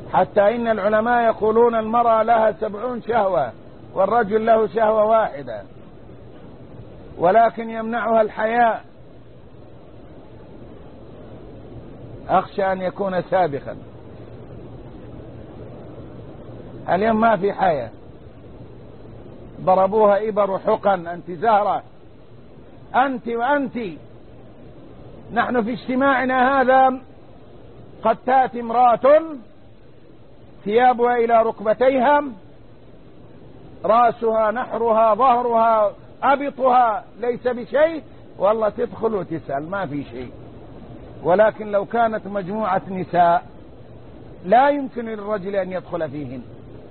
حتى إن العلماء يقولون المرأة لها 70 شهوة والرجل له شهوة واحدة، ولكن يمنعها الحياء، أخشى أن يكون سابقا. اليوم ما في حياة، ضربوها إبر وحقن. أنت زهرة، أنت وأنت. نحن في اجتماعنا هذا قد تأتي امرأة ثيابها إلى ركبتيها، رأسها نحرها ظهرها أبطها ليس بشيء، والله تدخل وتسأل ما في شيء. ولكن لو كانت مجموعة نساء لا يمكن للرجل أن يدخل فيهن.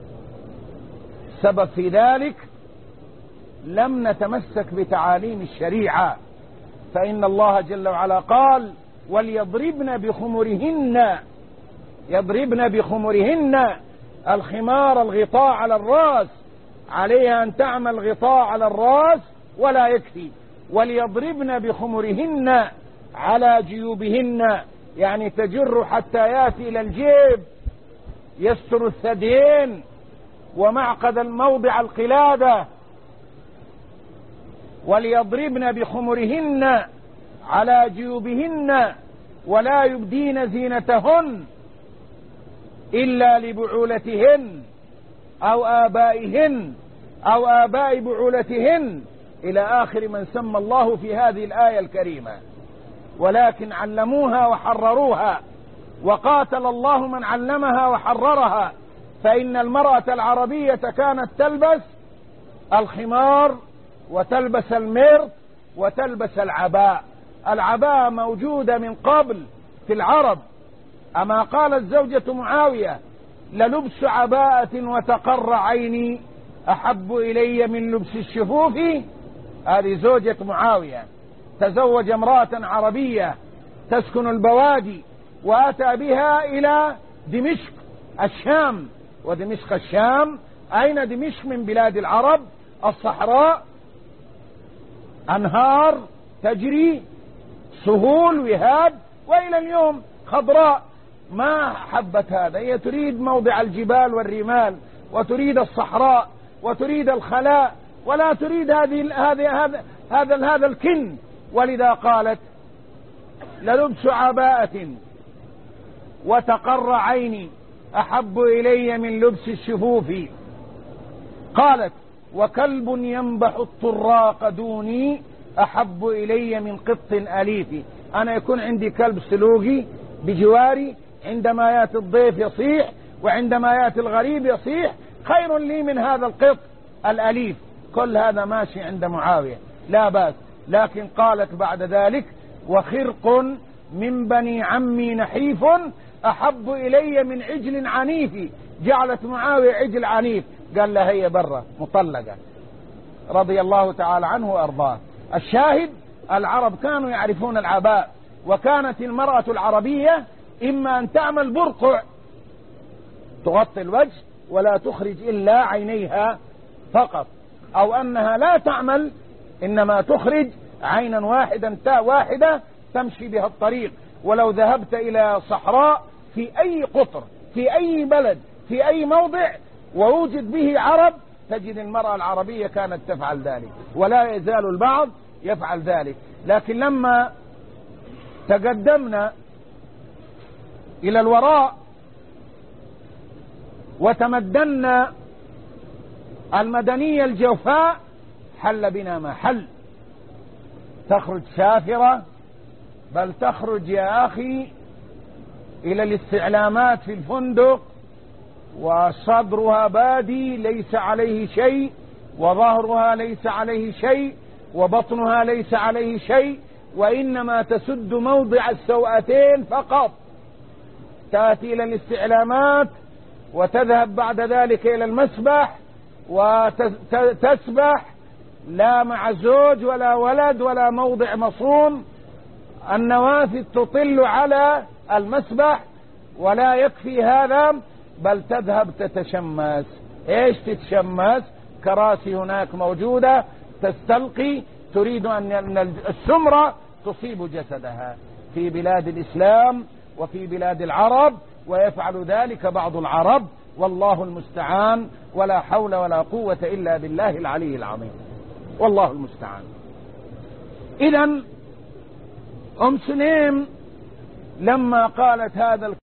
السبب في ذلك لم نتمسك بتعاليم الشريعة، فإن الله جل وعلا قال وليضربن بخمرهن، يضربن بخمرهن. الخمار الغطاء على الرأس، عليها أن تعمل غطاء على الرأس ولا يكفي. وليضربن بخمرهن على جيوبهن، يعني تجر حتى يأتي إلى الجيب، يستر الثديين ومعقد الموضع القلادة. وليضربن بخمرهن على جيوبهن ولا يبدين زينتهن إلا لبعولتهن أو آبائهن أو آباء بعولتهن، إلى آخر من سمى الله في هذه الآية الكريمة. ولكن علموها وحرروها، وقاتل الله من علمها وحررها. فإن المرأة العربية كانت تلبس الخمار وتلبس المرط وتلبس العباء. العباء موجودة من قبل في العرب، أما قالت زوجة معاوية للبس عباءة وتقر عيني أحب إلي من لبس الشفوف. هذه زوجة معاوية، تزوج امرأة عربية تسكن البوادي وأتى بها إلى دمشق الشام. ودمشق الشام أين دمشق؟ من بلاد العرب، الصحراء، أنهار تجري، سهول وهاد، وإلى اليوم خضراء. ما حبت هذا، هي تريد موضع الجبال والرمال، وتريد الصحراء، وتريد الخلاء، ولا تريد هذا الكن. ولذا قالت للبس عباءة وتقر عيني أحب إلي من لبس الشفوف. قالت وكلب ينبح الطراق دوني أحب إلي من قط أليف. أنا يكون عندي كلب سلوقي بجواري، عندما يأتي الضيف يصيح، وعندما يأتي الغريب يصيح، خير لي من هذا القط الأليف. كل هذا ماشي عند معاوية لا بأس. لكن قالت بعد ذلك وخرق من بني عمي نحيف أحب إلي من عجل عنيف. جعلت معاوية عجل عنيف، قال لها هي برة مطلقة، رضي الله تعالى عنه وأرضاه. الشاهد العرب كانوا يعرفون العباء، وكانت المرأة العربية إما أن تعمل برقع تغطي الوجه ولا تخرج إلا عينيها فقط، أو أنها لا تعمل إنما تخرج عينا واحدة تمشي بها الطريق. ولو ذهبت إلى صحراء في أي قطر في أي بلد في أي موضع ووجد به عرب تجد المرأة العربية كانت تفعل ذلك، ولا يزال البعض يفعل ذلك. لكن لما تقدمنا إلى الوراء وتمدنا المدنية الجوفاء حل بنا ما حل. تخرج سافرة، بل تخرج يا أخي إلى الاستعلامات في الفندق وصدرها بادي ليس عليه شيء، وظهرها ليس عليه شيء، وبطنها ليس عليه شيء، وإنما تسد موضع السوأتين فقط. تأتي إلى الاستعلامات وتذهب بعد ذلك إلى المسبح وتسبح، لا مع زوج ولا ولد ولا موضع مصون، النوافذ تطل على المسبح. ولا يكفي هذا، بل تذهب تتشمس. ايش تتشمس؟ كراسي هناك موجودة تستلقي، تريد أن السمرة تصيب جسدها. في بلاد الإسلام وفي بلاد العرب ويفعل ذلك بعض العرب، والله المستعان، ولا حول ولا قوة إلا بالله العلي العظيم، والله المستعان. إذن أم سليم لما قالت هذا